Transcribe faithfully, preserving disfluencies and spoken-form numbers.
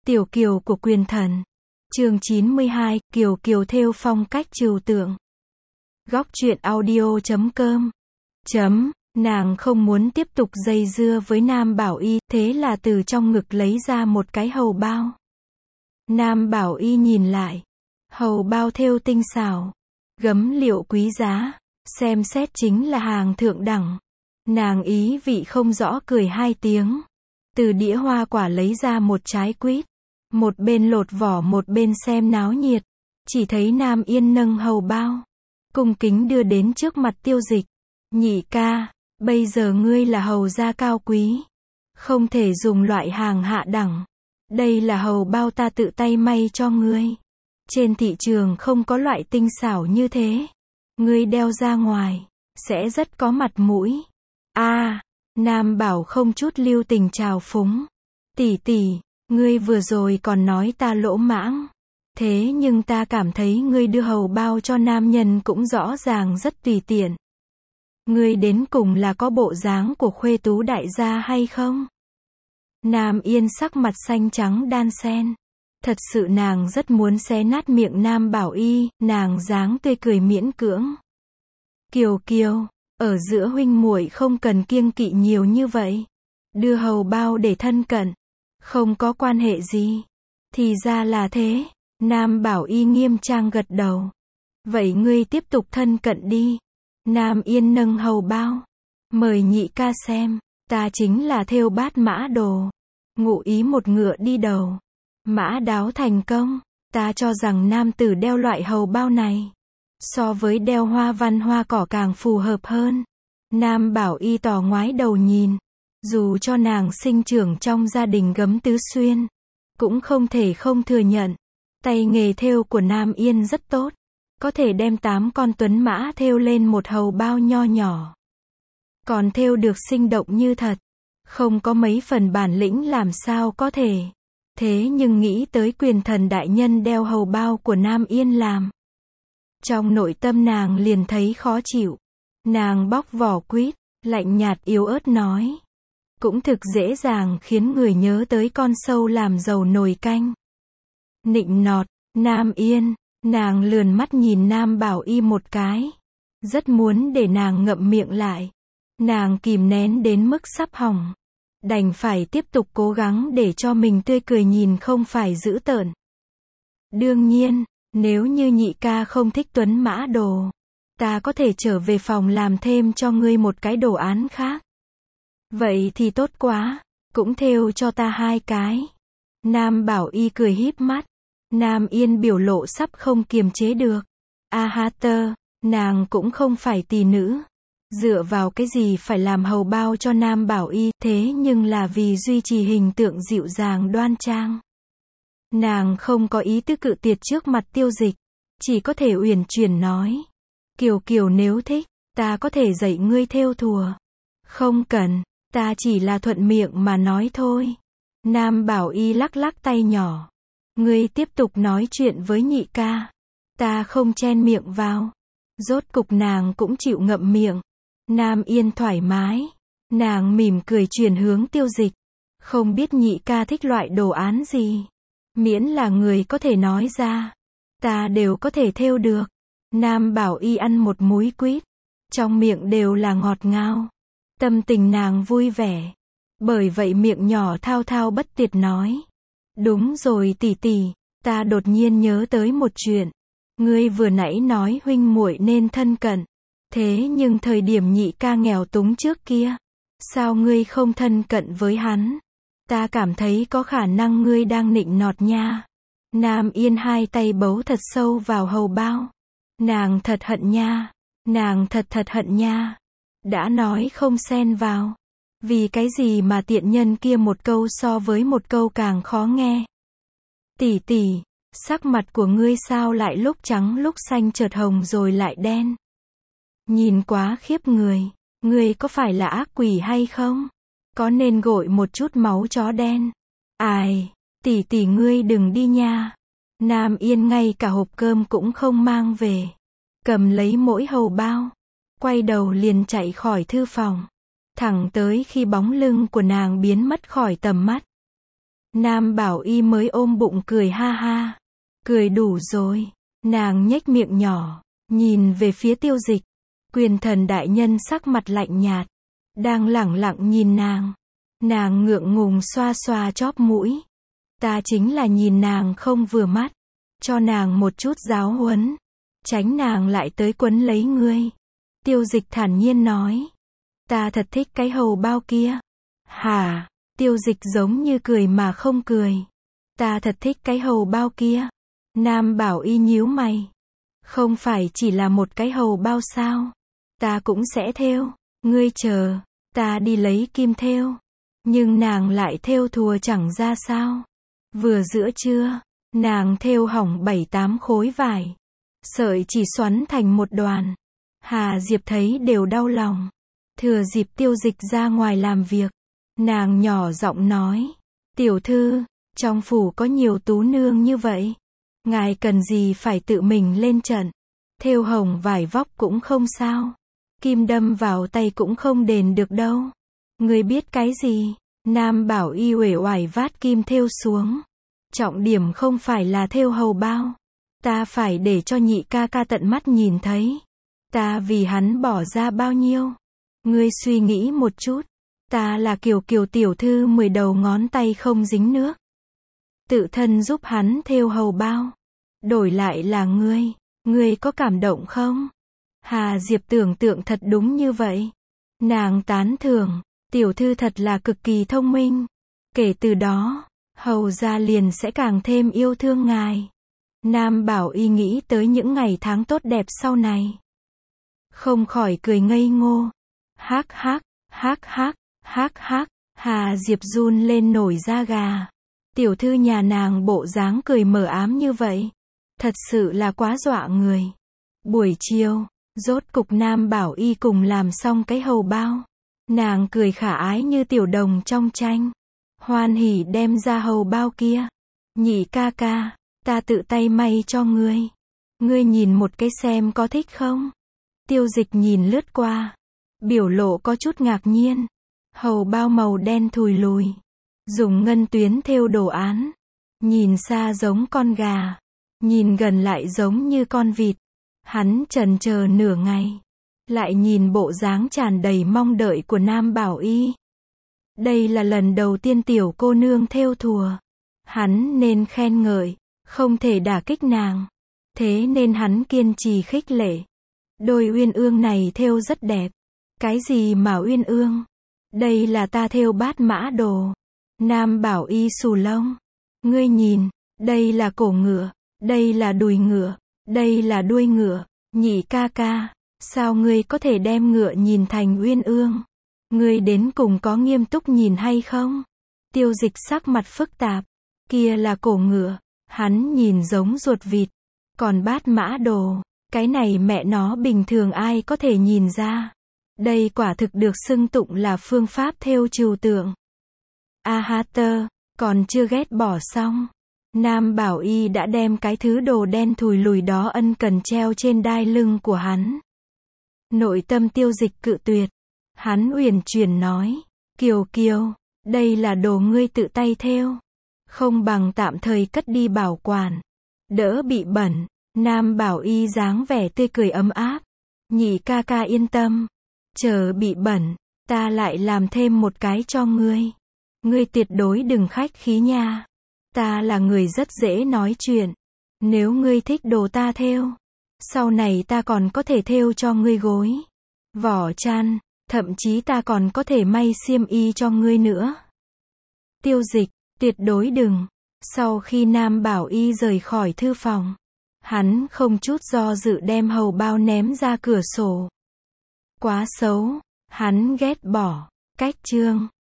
Tiểu Kiều của Quyền Thần. Chương chín mươi hai, Kiều Kiều thêu phong cách trừu tượng. Góc truyện audio chấm com. Chấm, nàng không muốn tiếp tục dây dưa với Nam Bảo Y, thế là từ trong ngực lấy ra một cái hầu bao. Nam Bảo Y nhìn lại. Hầu bao thêu tinh xảo, gấm liệu quý giá, xem xét chính là hàng thượng đẳng. Nàng ý vị không rõ cười hai tiếng. Từ đĩa hoa quả lấy ra một trái quýt. Một bên lột vỏ một bên xem náo nhiệt. Chỉ thấy Nam Yên nâng hầu bao, cung kính đưa đến trước mặt Tiêu Dịch. Nhị ca, bây giờ ngươi là hầu gia cao quý, không thể dùng loại hàng hạ đẳng. Đây là hầu bao ta tự tay may cho ngươi. Trên thị trường không có loại tinh xảo như thế. Ngươi đeo ra ngoài, sẽ rất có mặt mũi. A, à, Nam Bảo không chút lưu tình trào phúng. Tỷ tỷ, ngươi vừa rồi còn nói ta lỗ mãng. Thế nhưng ta cảm thấy ngươi đưa hầu bao cho nam nhân cũng rõ ràng rất tùy tiện. Ngươi đến cùng là có bộ dáng của khuê tú đại gia hay không? Nam Yên sắc mặt xanh trắng đan xen. Thật sự nàng rất muốn xé nát miệng Nam Bảo Y, nàng dáng tươi cười miễn cưỡng. Kiều Kiều, ở giữa huynh muội không cần kiêng kỵ nhiều như vậy. Đưa hầu bao để thân cận, không có quan hệ gì. Thì ra là thế. Nam Bảo Y nghiêm trang gật đầu. Vậy ngươi tiếp tục thân cận đi. Nam Yên nâng hầu bao. Mời nhị ca xem, ta chính là thêu bát mã đồ. Ngụ ý một ngựa đi đầu. Mã đáo thành công. Ta cho rằng nam tử đeo loại hầu bao này, so với đeo hoa văn hoa cỏ càng phù hợp hơn. Nam Bảo Y tỏ ngoái đầu nhìn. Dù cho nàng sinh trưởng trong gia đình gấm tứ xuyên, cũng không thể không thừa nhận. Tay nghề thêu của Nam Yên rất tốt. Có thể đem tám con tuấn mã thêu lên một hầu bao nho nhỏ. Còn thêu được sinh động như thật. Không có mấy phần bản lĩnh làm sao có thể. Thế nhưng nghĩ tới Quyền Thần đại nhân đeo hầu bao của Nam Yên làm. Trong nội tâm nàng liền thấy khó chịu. Nàng bóc vỏ quýt, lạnh nhạt yếu ớt nói. Cũng thực dễ dàng khiến người nhớ tới con sâu làm dầu nồi canh. Nịnh nọt, Nam Yên, nàng lườn mắt nhìn Nam Bảo Y một cái. Rất muốn để nàng ngậm miệng lại. Nàng kìm nén đến mức sắp hỏng. Đành phải tiếp tục cố gắng để cho mình tươi cười nhìn không phải dữ tợn. Đương nhiên, nếu như nhị ca không thích tuấn mã đồ, ta có thể trở về phòng làm thêm cho ngươi một cái đồ án khác. Vậy thì tốt quá, cũng thêu cho ta hai cái. Nam Bảo Y cười híp mắt. Nam Yên biểu lộ sắp không kiềm chế được. A ha tơ, nàng cũng không phải tỷ nữ. Dựa vào cái gì phải làm hầu bao cho Nam Bảo Y, thế nhưng là vì duy trì hình tượng dịu dàng đoan trang. Nàng không có ý tứ cự tuyệt trước mặt Tiêu Dịch, chỉ có thể uyển chuyển nói. Kiều Kiều nếu thích, ta có thể dạy ngươi thêu thùa. Không cần, ta chỉ là thuận miệng mà nói thôi. Nam Bảo Y lắc lắc tay nhỏ. Ngươi tiếp tục nói chuyện với nhị ca. Ta không chen miệng vào. Rốt cục nàng cũng chịu ngậm miệng. Nam Yên thoải mái. Nàng mỉm cười chuyển hướng Tiêu Dịch. Không biết nhị ca thích loại đồ án gì. Miễn là người có thể nói ra, ta đều có thể thêu được. Nam Bảo Y ăn một múi quýt. Trong miệng đều là ngọt ngào. Tâm tình nàng vui vẻ. Bởi vậy miệng nhỏ thao thao bất tuyệt nói. Đúng rồi tỷ tỷ, ta đột nhiên nhớ tới một chuyện. Ngươi vừa nãy nói huynh muội nên thân cận. Thế nhưng thời điểm nhị ca nghèo túng trước kia, sao ngươi không thân cận với hắn? Ta cảm thấy có khả năng ngươi đang nịnh nọt nha. Nam Yên hai tay bấu thật sâu vào hầu bao. Nàng thật hận nha. Nàng thật thật hận nha. Đã nói không xen vào. Vì cái gì mà tiện nhân kia một câu so với một câu càng khó nghe. Tỷ tỷ, sắc mặt của ngươi sao lại lúc trắng lúc xanh chợt hồng rồi lại đen? Nhìn quá khiếp người. Ngươi có phải là ác quỷ hay không? Có nên gội một chút máu chó đen? Ai, tỷ tỷ ngươi đừng đi nha. Nam Yên ngay cả hộp cơm cũng không mang về. Cầm lấy mỗi hầu bao. Quay đầu liền chạy khỏi thư phòng. Thẳng tới khi bóng lưng của nàng biến mất khỏi tầm mắt. Nam Bảo Y mới ôm bụng cười ha ha. Cười đủ rồi. Nàng nhếch miệng nhỏ, nhìn về phía Tiêu Dịch. Quyền thần đại nhân sắc mặt lạnh nhạt, đang lẳng lặng nhìn nàng. Nàng ngượng ngùng xoa xoa chóp mũi. Ta chính là nhìn nàng không vừa mắt, cho nàng một chút giáo huấn, tránh nàng lại tới quấn lấy ngươi. Tiêu Dịch thản nhiên nói. Ta thật thích cái hầu bao kia. Hả? Tiêu Dịch giống như cười mà không cười. Ta thật thích cái hầu bao kia. Nam Bảo Y nhíu mày. Không phải chỉ là một cái hầu bao sao? Ta cũng sẽ thêu. Ngươi chờ, ta đi lấy kim thêu. Nhưng nàng lại thêu thùa chẳng ra sao. Vừa giữa trưa, nàng thêu hỏng bảy tám khối vải. Sợi chỉ xoắn thành một đoàn. Hà Diệp thấy đều đau lòng. Thừa dịp Tiêu Dịch ra ngoài làm việc, nàng nhỏ giọng nói. Tiểu thư, trong phủ có nhiều tú nương như vậy. Ngài cần gì phải tự mình lên trận. Thêu hồng vải vóc cũng không sao. Kim đâm vào tay cũng không đền được đâu. Ngươi biết cái gì? Nam Bảo Y uể oải vát kim thêu xuống. Trọng điểm không phải là thêu hầu bao. Ta phải để cho nhị ca ca tận mắt nhìn thấy. Ta vì hắn bỏ ra bao nhiêu? Ngươi suy nghĩ một chút. Ta là Kiều Kiều tiểu thư mười đầu ngón tay không dính nước. Tự thân giúp hắn thêu hầu bao. Đổi lại là ngươi. Ngươi có cảm động không? Hà Diệp tưởng tượng thật đúng như vậy. Nàng tán thưởng. Tiểu thư thật là cực kỳ thông minh. Kể từ đó, hầu gia liền sẽ càng thêm yêu thương ngài. Nam Bảo Y nghĩ tới những ngày tháng tốt đẹp sau này. Không khỏi cười ngây ngô. Hắc hắc, hắc hắc, hắc hắc. Hà Diệp run lên nổi da gà. Tiểu thư nhà nàng bộ dáng cười mờ ám như vậy. Thật sự là quá dọa người. Buổi chiều, rốt cục Nam Bảo Y cùng làm xong cái hầu bao. Nàng cười khả ái như tiểu đồng trong tranh. Hoan hỉ đem ra hầu bao kia. Nhị ca ca, ta tự tay may cho ngươi. Ngươi nhìn một cái xem có thích không? Tiêu Dịch nhìn lướt qua. Biểu lộ có chút ngạc nhiên. Hầu bao màu đen thùi lùi. Dùng ngân tuyến thêu đồ án. Nhìn xa giống con gà. Nhìn gần lại giống như con vịt. Hắn chần chờ nửa ngày. Lại nhìn bộ dáng tràn đầy mong đợi của Nam Bảo Y. Đây là lần đầu tiên tiểu cô nương thêu thùa. Hắn nên khen ngợi, không thể đả kích nàng. Thế nên hắn kiên trì khích lệ. Đôi uyên ương này thêu rất đẹp. Cái gì mà uyên ương? Đây là ta thêu bát mã đồ. Nam Bảo Y xù lông. Ngươi nhìn, đây là cổ ngựa, đây là đùi ngựa, đây là đuôi ngựa. Nhị ca ca, sao ngươi có thể đem ngựa nhìn thành uyên ương? Ngươi đến cùng có nghiêm túc nhìn hay không? Tiêu Dịch sắc mặt phức tạp. Kia là cổ ngựa, hắn nhìn giống ruột vịt. Còn bát mã đồ, cái này mẹ nó bình thường ai có thể nhìn ra. Đây quả thực được xưng tụng là phương pháp thêu trừu tượng. A ha tơ, còn chưa ghét bỏ xong. Nam Bảo Y đã đem cái thứ đồ đen thùi lùi đó ân cần treo trên đai lưng của hắn. Nội tâm Tiêu Dịch cự tuyệt. Hắn uyển chuyển nói. Kiều Kiều, đây là đồ ngươi tự tay thêu. Không bằng tạm thời cất đi bảo quản. Đỡ bị bẩn. Nam Bảo Y dáng vẻ tươi cười ấm áp. Nhị ca ca yên tâm. Chờ bị bẩn, ta lại làm thêm một cái cho ngươi. Ngươi tuyệt đối đừng khách khí nha. Ta là người rất dễ nói chuyện. Nếu ngươi thích đồ ta thêu, sau này ta còn có thể thêu cho ngươi gối, vỏ chăn, thậm chí ta còn có thể may xiêm y cho ngươi nữa. Tiêu Dịch, tuyệt đối đừng. Sau khi Nam Bảo Y rời khỏi thư phòng, hắn không chút do dự đem hầu bao ném ra cửa sổ. Quá xấu, hắn ghét bỏ. Cách chương